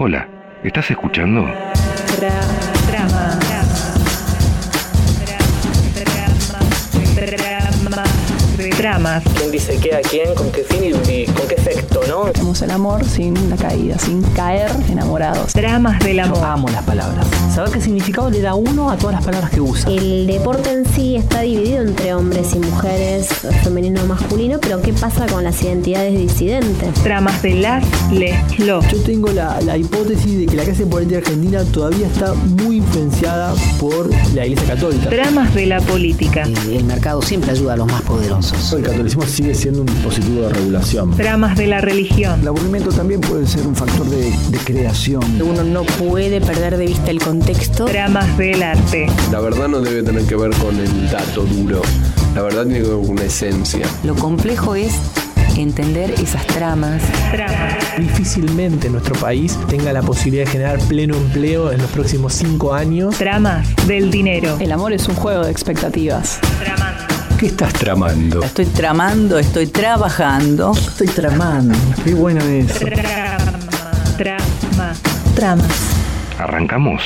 Hola, ¿estás escuchando? Dramas. ¿Quién dice qué a quién? ¿Con qué fin y con qué efecto, no? Hacemos el amor sin la caída, sin caer enamorados. Dramas del amor. Yo amo las palabras. Saber qué significado le da uno a todas las palabras que usa. El deporte en sí está dividido entre hombres y mujeres, femenino o masculino, pero ¿qué pasa con las identidades disidentes? Dramas de los. Yo tengo la hipótesis de que la clase política argentina todavía está muy influenciada por la Iglesia Católica. Dramas de la política. El mercado siempre ayuda a los más poderosos. El catolicismo sigue siendo un dispositivo de regulación. Dramas de la religión. El aburrimiento también puede ser un factor de creación. Uno no puede perder de vista el contexto. Dramas del arte. La verdad no debe tener que ver con el dato duro. La verdad tiene que ver con una esencia. Lo complejo es entender esas tramas. Difícilmente nuestro país tenga la posibilidad de generar pleno empleo en los próximos 5 años. Dramas del dinero. El amor es un juego de expectativas. ¿Qué estás tramando? Estoy tramando, estoy trabajando. Estoy tramando. Qué bueno eso. Tramas. ¿Arrancamos?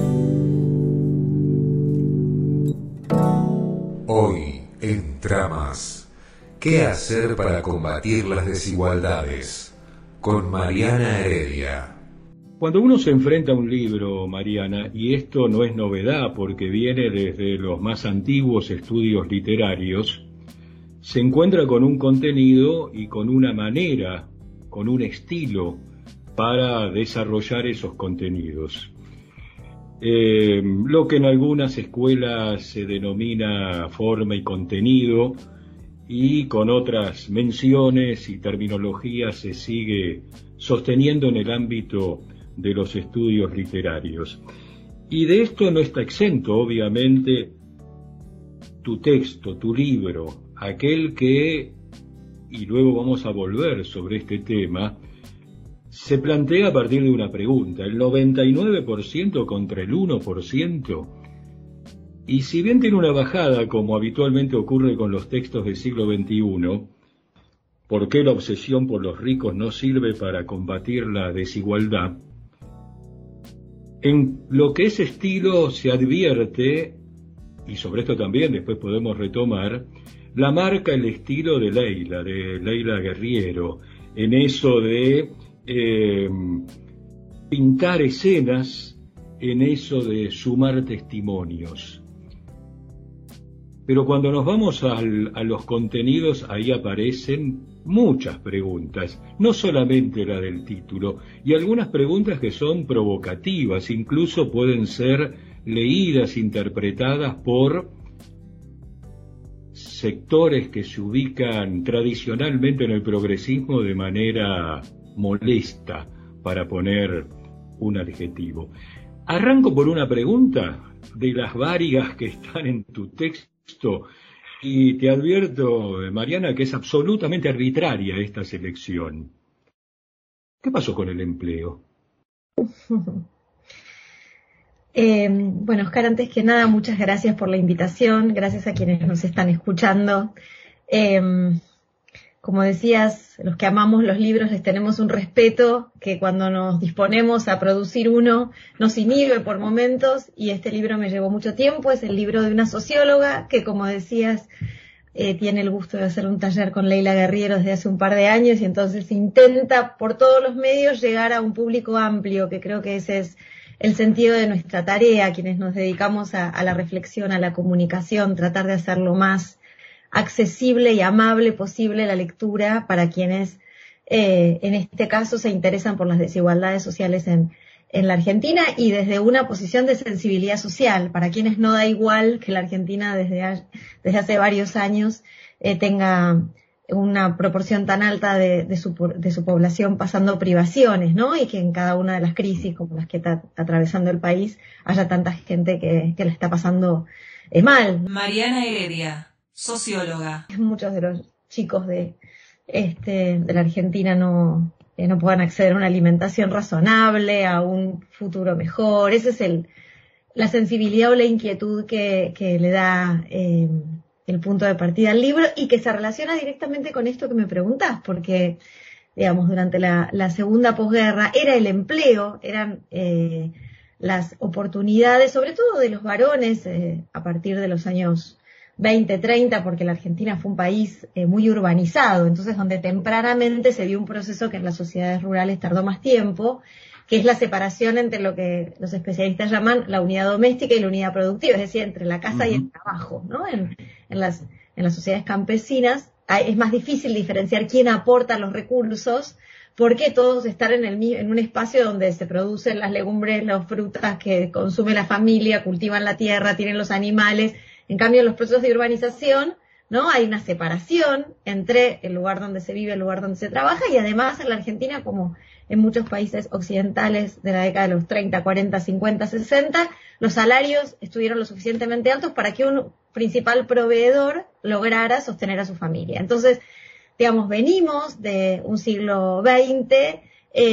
Hoy en Tramas, ¿qué hacer para combatir las desigualdades? Con Mariana Heredia. Cuando uno se enfrenta a un libro, Mariana, y esto no es novedad porque viene desde los más antiguos estudios literarios, se encuentra con un contenido y con una manera, con un estilo para desarrollar esos contenidos. Lo que en algunas escuelas se denomina forma y contenido, y con otras menciones y terminologías se sigue sosteniendo en el ámbito de los estudios literarios. Y de esto no está exento, obviamente, tu texto, tu libro, aquel que, y luego vamos a volver sobre este tema, se plantea a partir de una pregunta, el 99% contra el 1%, y si bien tiene una bajada, como habitualmente ocurre con los textos del siglo XXI, ¿por qué la obsesión por los ricos no sirve para combatir la desigualdad? En lo que es estilo se advierte, y sobre esto también después podemos retomar, la marca, el estilo de Leila Guerriero, en eso de pintar escenas, en eso de sumar testimonios. Pero cuando nos vamos a los contenidos, ahí aparecen muchas preguntas, no solamente la del título, y algunas preguntas que son provocativas, incluso pueden ser leídas, interpretadas por sectores que se ubican tradicionalmente en el progresismo de manera molesta, para poner un adjetivo. Arranco por una pregunta de las varias que están en tu texto, y te advierto, Mariana, que es absolutamente arbitraria esta selección. ¿Qué pasó con el empleo? Bueno, Oscar, antes que nada, muchas gracias por la invitación, gracias a quienes nos están escuchando. Como decías, los que amamos los libros les tenemos un respeto que cuando nos disponemos a producir uno nos inhibe por momentos, y este libro me llevó mucho tiempo. Es el libro de una socióloga que, como decías, tiene el gusto de hacer un taller con Leila Guerriero desde hace un par de años, y entonces intenta por todos los medios llegar a un público amplio, que creo que ese es el sentido de nuestra tarea, quienes nos dedicamos a la reflexión, a la comunicación, tratar de hacerlo más accesible y amable posible la lectura para quienes en este caso se interesan por las desigualdades sociales en la Argentina, y desde una posición de sensibilidad social, para quienes no da igual que la Argentina desde hace varios años tenga una proporción tan alta de su población pasando privaciones, ¿no? Y que en cada una de las crisis como las que está atravesando el país haya tanta gente que la está pasando mal. Mariana Heredia, socióloga. Muchos de los chicos de la Argentina no puedan acceder a una alimentación razonable, a un futuro mejor. Esa es la sensibilidad o la inquietud que le da el punto de partida al libro, y que se relaciona directamente con esto que me preguntás, porque digamos, durante la segunda posguerra, era el empleo, eran las oportunidades, sobre todo de los varones, a partir de los años 20, 30, porque la Argentina fue un país muy urbanizado, entonces donde tempranamente se dio un proceso que en las sociedades rurales tardó más tiempo, que es la separación entre lo que los especialistas llaman la unidad doméstica y la unidad productiva, es decir, entre la casa y el trabajo, ¿no? En las sociedades campesinas es más difícil diferenciar quién aporta los recursos, porque todos están en un espacio donde se producen las legumbres, las frutas que consume la familia, cultivan la tierra, tienen los animales. En cambio, en los procesos de urbanización, ¿no? Hay una separación entre el lugar donde se vive, el lugar donde se trabaja, y además en la Argentina, como en muchos países occidentales de la década de los 30, 40, 50, 60, los salarios estuvieron lo suficientemente altos para que un principal proveedor lograra sostener a su familia. Entonces, digamos, venimos de un siglo XX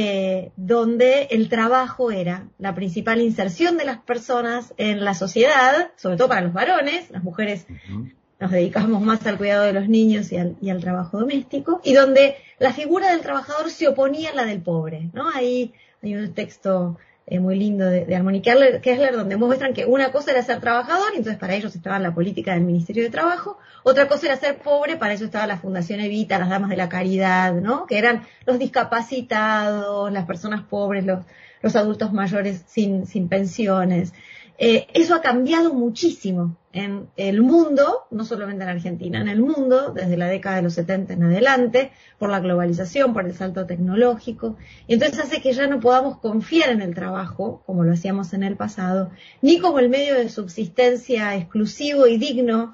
donde el trabajo era la principal inserción de las personas en la sociedad, sobre todo para los varones, las mujeres nos dedicamos más al cuidado de los niños y al trabajo doméstico, y donde la figura del trabajador se oponía a la del pobre, ¿no? Ahí hay un texto muy lindo de Harmony Kessler, donde muestran que una cosa era ser trabajador, y entonces para ellos estaba la política del Ministerio de Trabajo, otra cosa era ser pobre, para eso estaba la Fundación Evita, las Damas de la Caridad, ¿no? Que eran los discapacitados, las personas pobres, los adultos mayores sin pensiones. Eso ha cambiado muchísimo en el mundo, no solamente en Argentina, en el mundo, desde la década de los 70 en adelante, por la globalización, por el salto tecnológico, y entonces hace que ya no podamos confiar en el trabajo, como lo hacíamos en el pasado, ni como el medio de subsistencia exclusivo y digno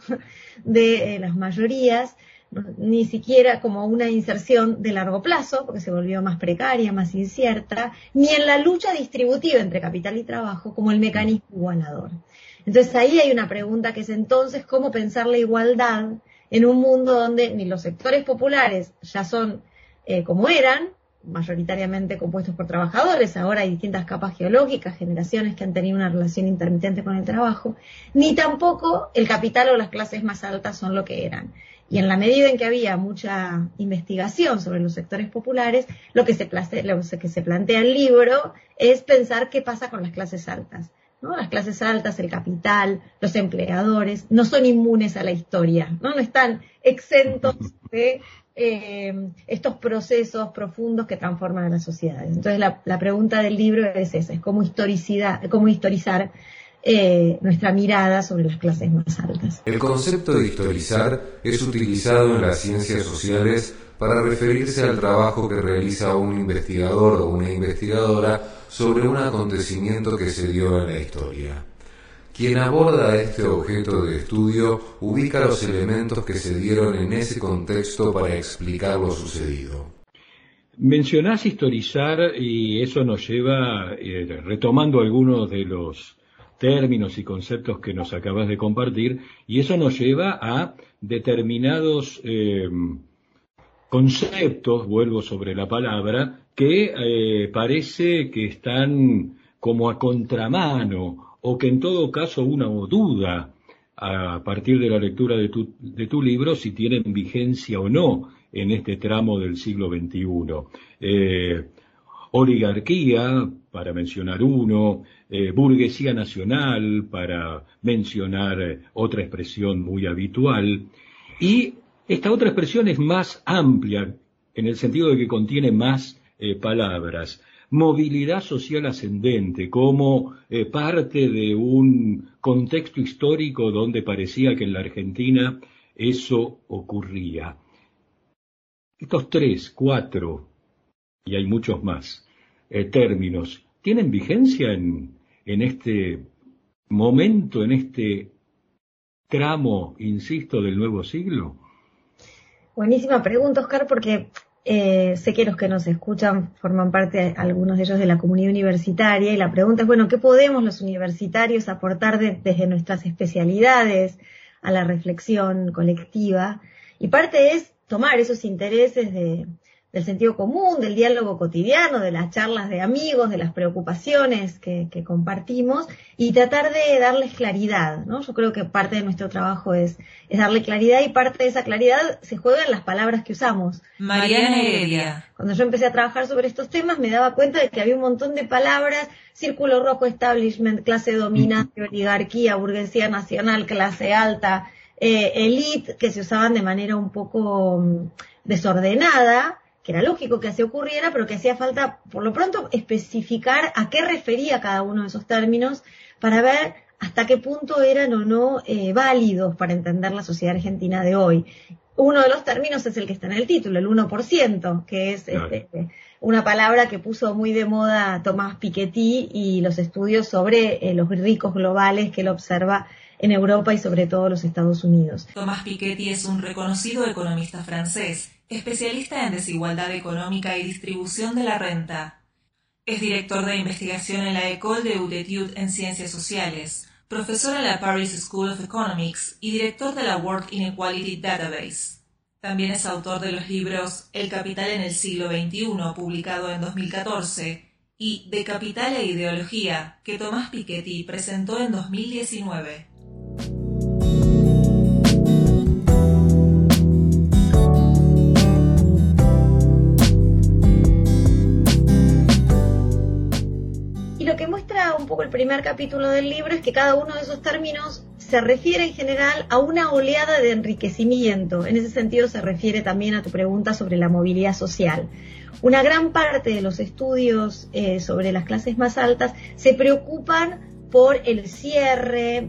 de las mayorías, ni siquiera como una inserción de largo plazo, porque se volvió más precaria, más incierta, ni en la lucha distributiva entre capital y trabajo como el mecanismo igualador. Entonces ahí hay una pregunta que es entonces cómo pensar la igualdad en un mundo donde ni los sectores populares ya son como eran, mayoritariamente compuestos por trabajadores, ahora hay distintas capas geológicas, generaciones que han tenido una relación intermitente con el trabajo, ni tampoco el capital o las clases más altas son lo que eran. Y en la medida en que había mucha investigación sobre los sectores populares, lo que se plantea el libro es pensar qué pasa con las clases altas, ¿no? Las clases altas, el capital, los empleadores, no son inmunes a la historia, ¿no? No están exentos de estos procesos profundos que transforman a las sociedades. Entonces la pregunta del libro es esa, es cómo historizar nuestra mirada sobre las clases más altas. El concepto de historizar es utilizado en las ciencias sociales para referirse al trabajo que realiza un investigador o una investigadora sobre un acontecimiento que se dio en la historia. Quien aborda este objeto de estudio ubica los elementos que se dieron en ese contexto para explicar lo sucedido. Mencionás historizar y eso nos lleva, retomando algunos de los términos y conceptos que nos acabas de compartir, y eso nos lleva a determinados conceptos, vuelvo sobre la palabra, que parece que están como a contramano, o que en todo caso uno duda a partir de la lectura de tu libro si tienen vigencia o no en este tramo del siglo XXI. Oligarquía, para mencionar uno, burguesía nacional, para mencionar otra expresión muy habitual, y esta otra expresión es más amplia, en el sentido de que contiene más palabras. Movilidad social ascendente, como parte de un contexto histórico donde parecía que en la Argentina eso ocurría. Estos 3, 4, y hay muchos más, términos, ¿tienen vigencia en este momento, en este tramo, insisto, del nuevo siglo? Buenísima pregunta, Oscar, porque sé que los que nos escuchan forman parte, algunos de ellos, de la comunidad universitaria, y la pregunta es, bueno, ¿qué podemos los universitarios aportar desde nuestras especialidades a la reflexión colectiva? Y parte es tomar esos intereses de del sentido común, del diálogo cotidiano, de las charlas de amigos, de las preocupaciones que compartimos, y tratar de darles claridad, ¿no? Yo creo que parte de nuestro trabajo es darle claridad, y parte de esa claridad se juega en las palabras que usamos. Mariana Heredia. Cuando yo empecé a trabajar sobre estos temas me daba cuenta de que había un montón de palabras: círculo rojo, establishment, clase dominante, oligarquía, burguesía nacional, clase alta, elite, que se usaban de manera un poco desordenada, que era lógico que así ocurriera, pero que hacía falta, por lo pronto, especificar a qué refería cada uno de esos términos para ver hasta qué punto eran o no válidos para entender la sociedad argentina de hoy. Uno de los términos es el que está en el título, el 1%, que es una palabra que puso muy de moda Tomás Piketty y los estudios sobre los ricos globales que él observa en Europa y sobre todo los Estados Unidos. Tomás Piketty es un reconocido economista francés, especialista en desigualdad económica y distribución de la renta. Es director de investigación en la École des Études en Ciencias Sociales, profesor en la Paris School of Economics y director de la World Inequality Database. También es autor de los libros El capital en el siglo XXI, publicado en 2014, y De capital e ideología, que Tomás Piketty presentó en 2019. Lo que muestra un poco el primer capítulo del libro es que cada uno de esos términos se refiere en general a una oleada de enriquecimiento. En ese sentido se refiere también a tu pregunta sobre la movilidad social. Una gran parte de los estudios sobre las clases más altas se preocupan por el cierre,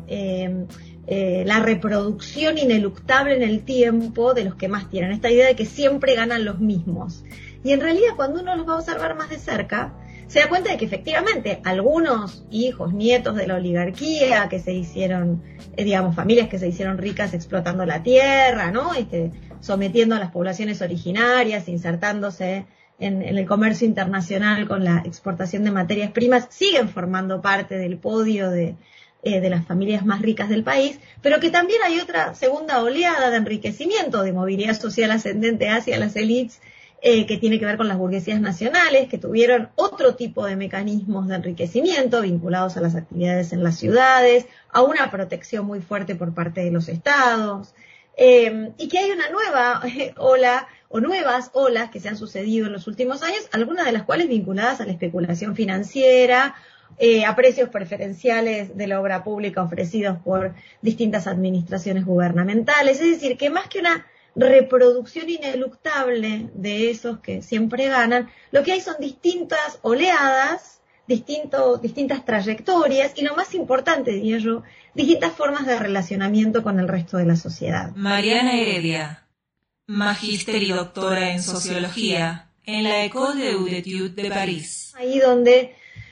la reproducción ineluctable en el tiempo de los que más tienen. Esta idea de que siempre ganan los mismos. Y en realidad, cuando uno los va a observar más de cerca, se da cuenta de que efectivamente algunos hijos, nietos de la oligarquía que se hicieron, familias que se hicieron ricas explotando la tierra, ¿no? Sometiendo a las poblaciones originarias, insertándose en el comercio internacional con la exportación de materias primas, siguen formando parte del podio de las familias más ricas del país, pero que también hay otra segunda oleada de enriquecimiento, de movilidad social ascendente hacia las élites, que tiene que ver con las burguesías nacionales, que tuvieron otro tipo de mecanismos de enriquecimiento vinculados a las actividades en las ciudades, a una protección muy fuerte por parte de los estados, y que hay una nueva ola, o nuevas olas que se han sucedido en los últimos años, algunas de las cuales vinculadas a la especulación financiera, a precios preferenciales de la obra pública ofrecidos por distintas administraciones gubernamentales. Es decir, que más que una reproducción ineluctable de esos que siempre ganan, lo que hay son distintas oleadas, distintas trayectorias y, lo más importante, diría yo, distintas formas de relacionamiento con el resto de la sociedad. Mariana Heredia, magíster y doctora en sociología en la École des Études de París. Ahí donde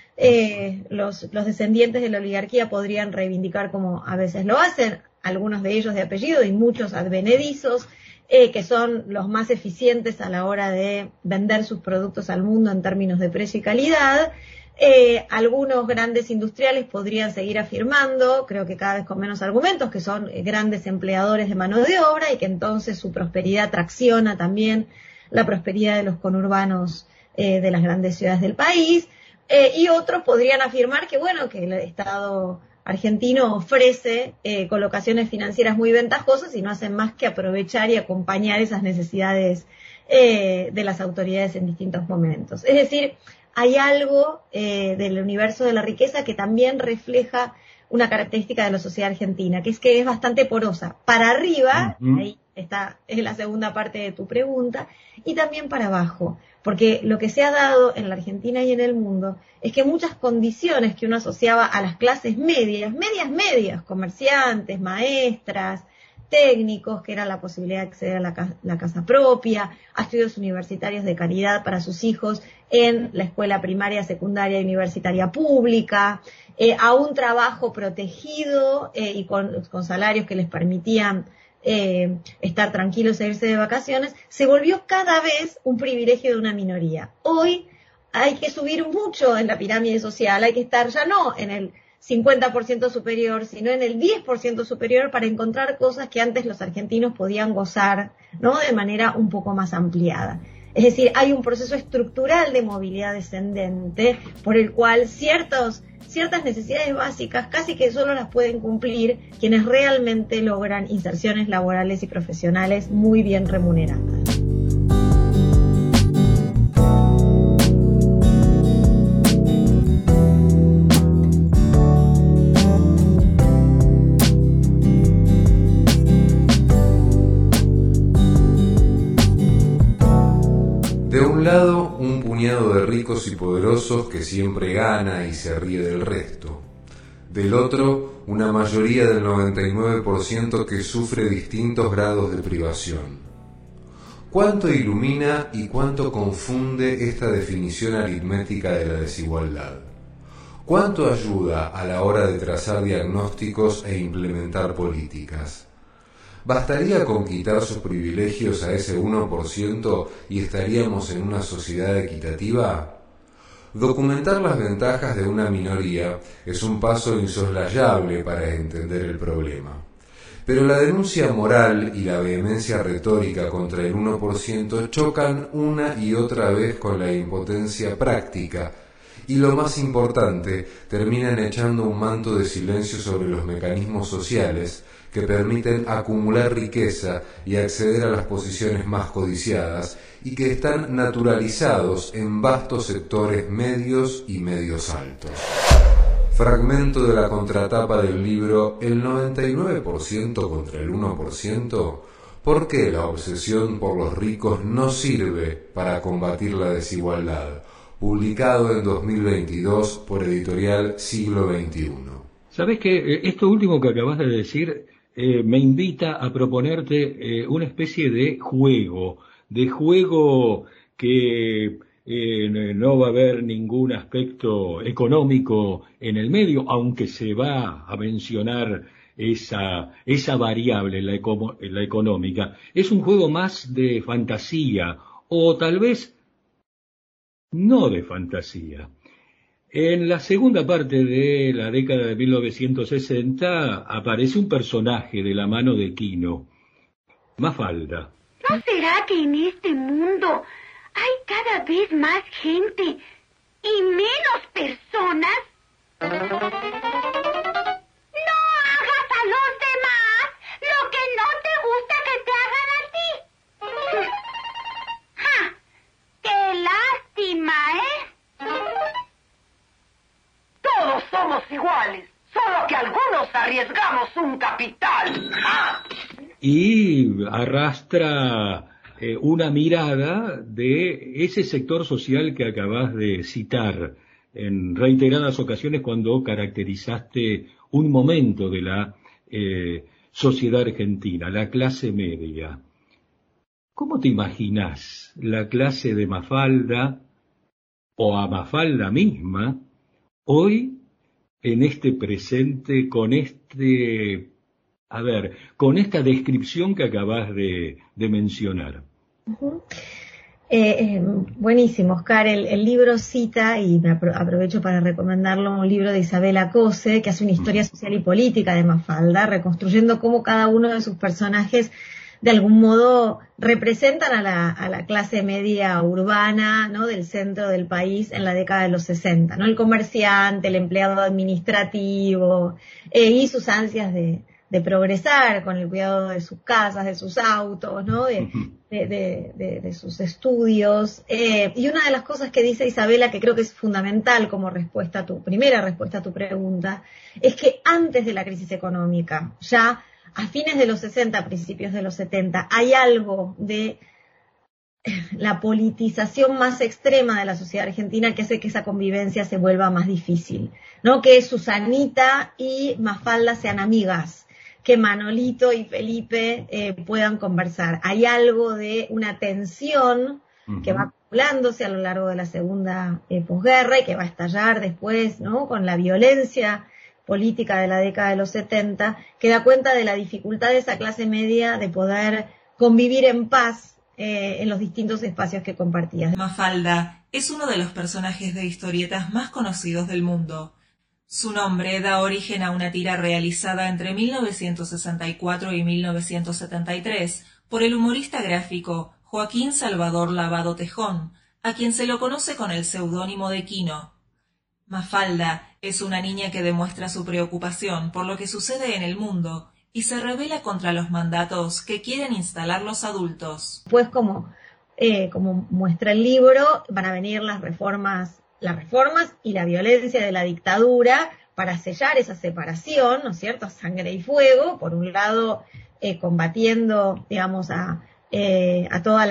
los descendientes de la oligarquía podrían reivindicar, como a veces lo hacen, algunos de ellos de apellido y muchos advenedizos, que son los más eficientes a la hora de vender sus productos al mundo en términos de precio y calidad. Algunos grandes industriales podrían seguir afirmando, creo que cada vez con menos argumentos, que son grandes empleadores de mano de obra y que entonces su prosperidad tracciona también la prosperidad de los conurbanos de las grandes ciudades del país. Y otros podrían afirmar que, que el Estado argentino ofrece colocaciones financieras muy ventajosas y no hacen más que aprovechar y acompañar esas necesidades de las autoridades en distintos momentos. Es decir, hay algo del universo de la riqueza que también refleja una característica de la sociedad argentina, que es bastante porosa. Para arriba, ahí está, es la segunda parte de tu pregunta, y también para abajo, porque lo que se ha dado en la Argentina y en el mundo es que muchas condiciones que uno asociaba a las clases medias, comerciantes, maestras, técnicos, que era la posibilidad de acceder a la casa propia, a estudios universitarios de calidad para sus hijos en la escuela primaria, secundaria y universitaria pública, a un trabajo protegido y con salarios que les permitían estar tranquilos e irse de vacaciones, se volvió cada vez un privilegio de una minoría. Hoy hay que subir mucho en la pirámide social, hay que estar ya no en el 50% superior, sino en el 10% superior para encontrar cosas que antes los argentinos podían gozar, ¿no?, de manera un poco más ampliada. Es decir, hay un proceso estructural de movilidad descendente por el cual ciertas necesidades básicas casi que solo las pueden cumplir quienes realmente logran inserciones laborales y profesionales muy bien remuneradas. De un lado, un puñado de ricos y poderosos que siempre gana y se ríe del resto. Del otro, una mayoría del 99% que sufre distintos grados de privación. ¿Cuánto ilumina y cuánto confunde esta definición aritmética de la desigualdad? ¿Cuánto ayuda a la hora de trazar diagnósticos e implementar políticas? ¿Bastaría con quitar sus privilegios a ese 1% y estaríamos en una sociedad equitativa? Documentar las ventajas de una minoría es un paso insoslayable para entender el problema. Pero la denuncia moral y la vehemencia retórica contra el 1% chocan una y otra vez con la impotencia práctica y, lo más importante, terminan echando un manto de silencio sobre los mecanismos sociales que permiten acumular riqueza y acceder a las posiciones más codiciadas y que están naturalizados en vastos sectores medios y medios altos. Fragmento de la contratapa del libro El 99% contra el 1%. ¿Por qué la obsesión por los ricos no sirve para combatir la desigualdad? Publicado en 2022 por Editorial Siglo XXI. ¿Sabés que esto último que acabas de decir me invita a proponerte una especie de juego que no va a haber ningún aspecto económico en el medio, aunque se va a mencionar esa variable, la económica. Es un juego más de fantasía, o tal vez no de fantasía. En la segunda parte de la década de 1960 aparece un personaje de la mano de Quino, Mafalda. ¿No será que en este mundo hay cada vez más gente y menos personas? No hagas a los demás lo que no te gusta que te hagan a ti. ¡Ja! ¡Qué lástima, Todos somos iguales, solo que algunos arriesgamos un capital. ¡Ah! Y arrastra una mirada de ese sector social que acabas de citar en reiteradas ocasiones cuando caracterizaste un momento de la sociedad argentina, la clase media. ¿Cómo te imaginás la clase de Mafalda o a Mafalda misma hoy en este presente con esta descripción que acabas de mencionar? Buenísimo, Oscar. El libro cita, y me aprovecho para recomendarlo, un libro de Isabela Cose, que hace una historia social y política de Mafalda, reconstruyendo cómo cada uno de sus personajes de algún modo representan a la clase media urbana, ¿no?, del centro del país en la década de los 60, ¿no? El comerciante, el empleado administrativo, y sus ansias de progresar con el cuidado de sus casas, de sus autos, ¿no?, de sus estudios. Y una de las cosas que dice Isabela, que creo que es fundamental como primera respuesta a tu pregunta, es que antes de la crisis económica, ya a fines de los 60, principios de los 70, hay algo de la politización más extrema de la sociedad argentina que hace que esa convivencia se vuelva más difícil, ¿no? Que Susanita y Mafalda sean amigas, que Manolito y Felipe puedan conversar. Hay algo de una tensión que va acumulándose a lo largo de la segunda posguerra y que va a estallar después, ¿no?, con la violencia política de la década de los 70, que da cuenta de la dificultad de esa clase media de poder convivir en paz en los distintos espacios que compartía. Mafalda es uno de los personajes de historietas más conocidos del mundo. Su nombre da origen a una tira realizada entre 1964 y 1973 por el humorista gráfico Joaquín Salvador Lavado Tejón, a quien se lo conoce con el seudónimo de Quino. Mafalda es una niña que demuestra su preocupación por lo que sucede en el mundo y se rebela contra los mandatos que quieren instalar los adultos. Pues como muestra el libro, van a venir las reformas y la violencia de la dictadura para sellar esa separación, ¿no es cierto?, a sangre y fuego, por un lado combatiendo, digamos, a toda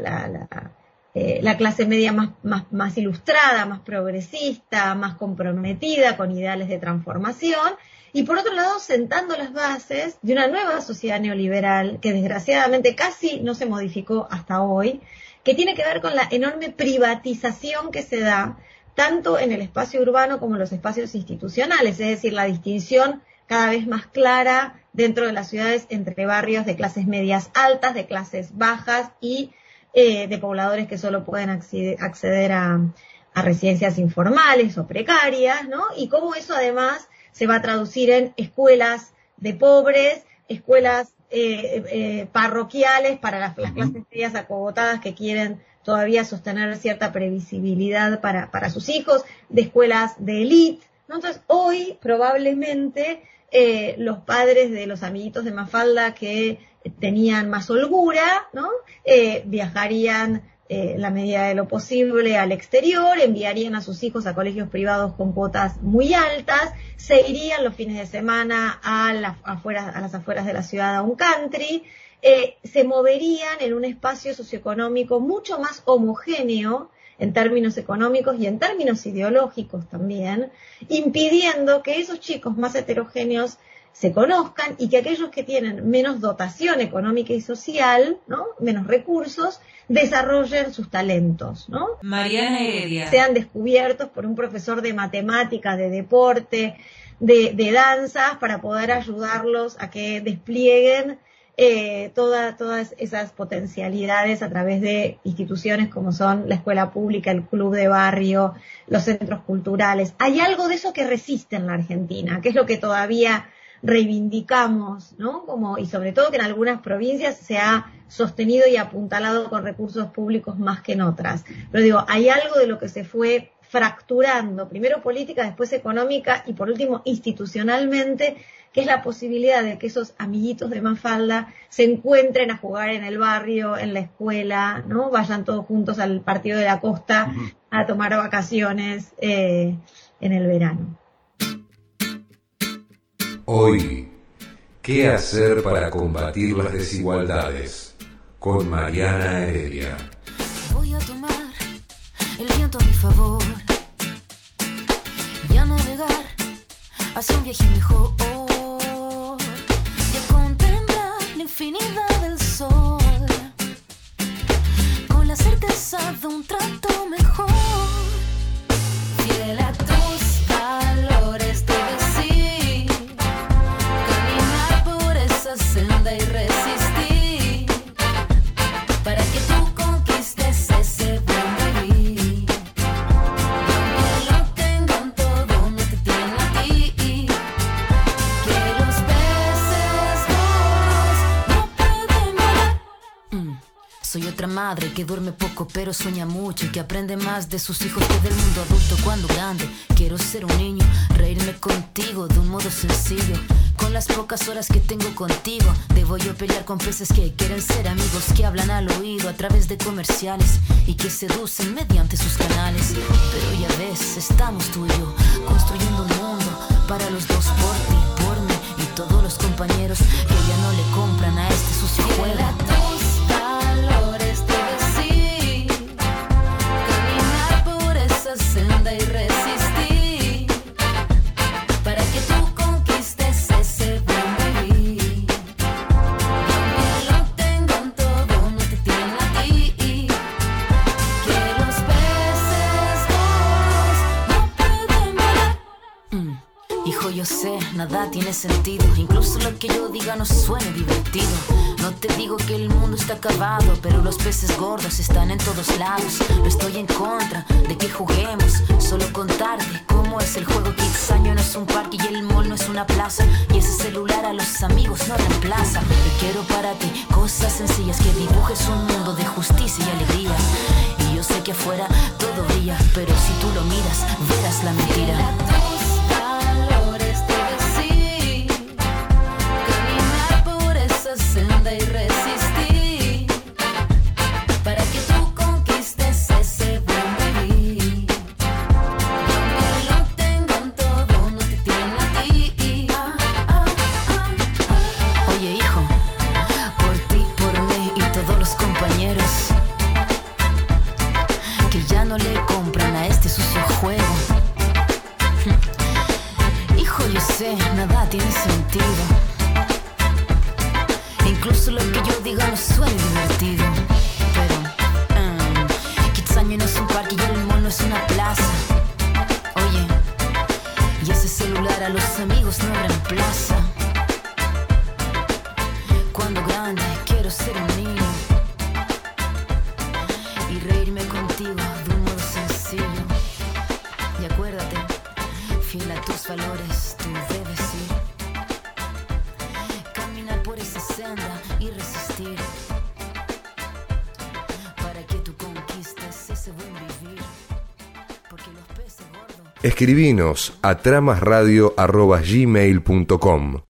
la clase media más ilustrada, más progresista, más comprometida con ideales de transformación, y por otro lado sentando las bases de una nueva sociedad neoliberal que desgraciadamente casi no se modificó hasta hoy, que tiene que ver con la enorme privatización que se da tanto en el espacio urbano como en los espacios institucionales, es decir, la distinción cada vez más clara dentro de las ciudades entre barrios de clases medias altas, de clases bajas y de pobladores que solo pueden acceder a residencias informales o precarias, ¿no? Y cómo eso además se va a traducir en escuelas de pobres, escuelas parroquiales para las clases medias acogotadas que quieren todavía sostener cierta previsibilidad para sus hijos, de escuelas de élite, ¿no? Entonces, hoy probablemente los padres de los amiguitos de Mafalda que tenían más holgura, ¿no? Viajarían en la medida de lo posible al exterior, enviarían a sus hijos a colegios privados con cuotas muy altas, se irían los fines de semana a las afueras de la ciudad a un country, se moverían en un espacio socioeconómico mucho más homogéneo en términos económicos y en términos ideológicos también, impidiendo que esos chicos más heterogéneos se conozcan y que aquellos que tienen menos dotación económica y social, ¿no?, menos recursos, desarrollen sus talentos, ¿no? Mariana Heredia. Sean descubiertos por un profesor de matemáticas, de deporte, de danzas, para poder ayudarlos a que desplieguen todas esas potencialidades a través de instituciones como son la escuela pública, el club de barrio, los centros culturales. Hay algo de eso que resiste en la Argentina, que es lo que todavía reivindicamos, ¿no? Y sobre todo que en algunas provincias se ha sostenido y apuntalado con recursos públicos más que en otras. Pero digo, hay algo de lo que se fue fracturando, primero política, después económica y por último institucionalmente, que es la posibilidad de que esos amiguitos de Mafalda se encuentren a jugar en el barrio, en la escuela, ¿no? Vayan todos juntos al partido de la costa a tomar vacaciones en el verano. Hoy, ¿qué hacer para combatir las desigualdades? Con Mariana Heredia. Voy a tomar el viento a mi favor y a navegar hacia un viaje mejor y a contemplar la infinidad del sol con la certeza de un trato mejor. Fiel a tus valores debes ir, caminar por esa senda y resistir para que tú conquistes ese buen vivir. Y aunque lo tengan todo, no te tienen a ti, que los peces gordos no pueden volar. Soy otra madre que duerme poco pero sueña mucho y que aprende más de sus hijos que del mundo adulto cuando grande. Quiero ser un niño, reírme contigo de un modo sencillo. Con las pocas horas que tengo contigo, debo yo pelear con peces que quieren ser amigos, que hablan al oído a través de comerciales y que seducen mediante sus canales. Pero ya ves, estamos tú y yo construyendo un mundo para los dos, por ti, por mí y todos los compañeros que ya no le compran a este sucio juego. Valores debes ir, caminar por esa senda y resistir para que tú conquistes ese buen vivir. Y aunque lo tengan todo, no te tienen a ti, que los peces gordos no pueden volar. Hijo, yo sé, nada tiene sentido, incluso lo que yo diga no suene divertido. No te digo que el mundo está acabado, pero los peces gordos están en todos lados. No estoy en contra de que juguemos, solo contarte cómo es el juego. Kids Año no es un parque y el mall no es una plaza y ese celular a los amigos no reemplaza. Yo quiero para ti cosas sencillas, que dibujes un mundo de justicia y alegría. Y yo sé que afuera todo brilla, pero si tú lo miras verás la mentira. Valores te decí, caminar por esa senda y resistir, para que tú conquistes ese buen vivir. Y aunque lo tengan todo, no te tienen a ti. Oye hijo, por ti, por mí y todos los compañeros que ya no le compran a este sucio juego. Hijo, yo sé, nada tiene sentido. Incluso lo que yo diga no suena divertido. Pero Kitsania no es un parque y el mall no es una plaza. Oye, y ese celular a los amigos no reemplaza. Cuando grande quiero ser un niño y reírme contigo de un modo sencillo. Y acuérdate, fiel a tus valores, tú debes ir. Caminar por esa senda y resistir, para que tú conquistes ese buen vivir. Porque los peces gordos... Escribinos a tramasradio@gmail.com.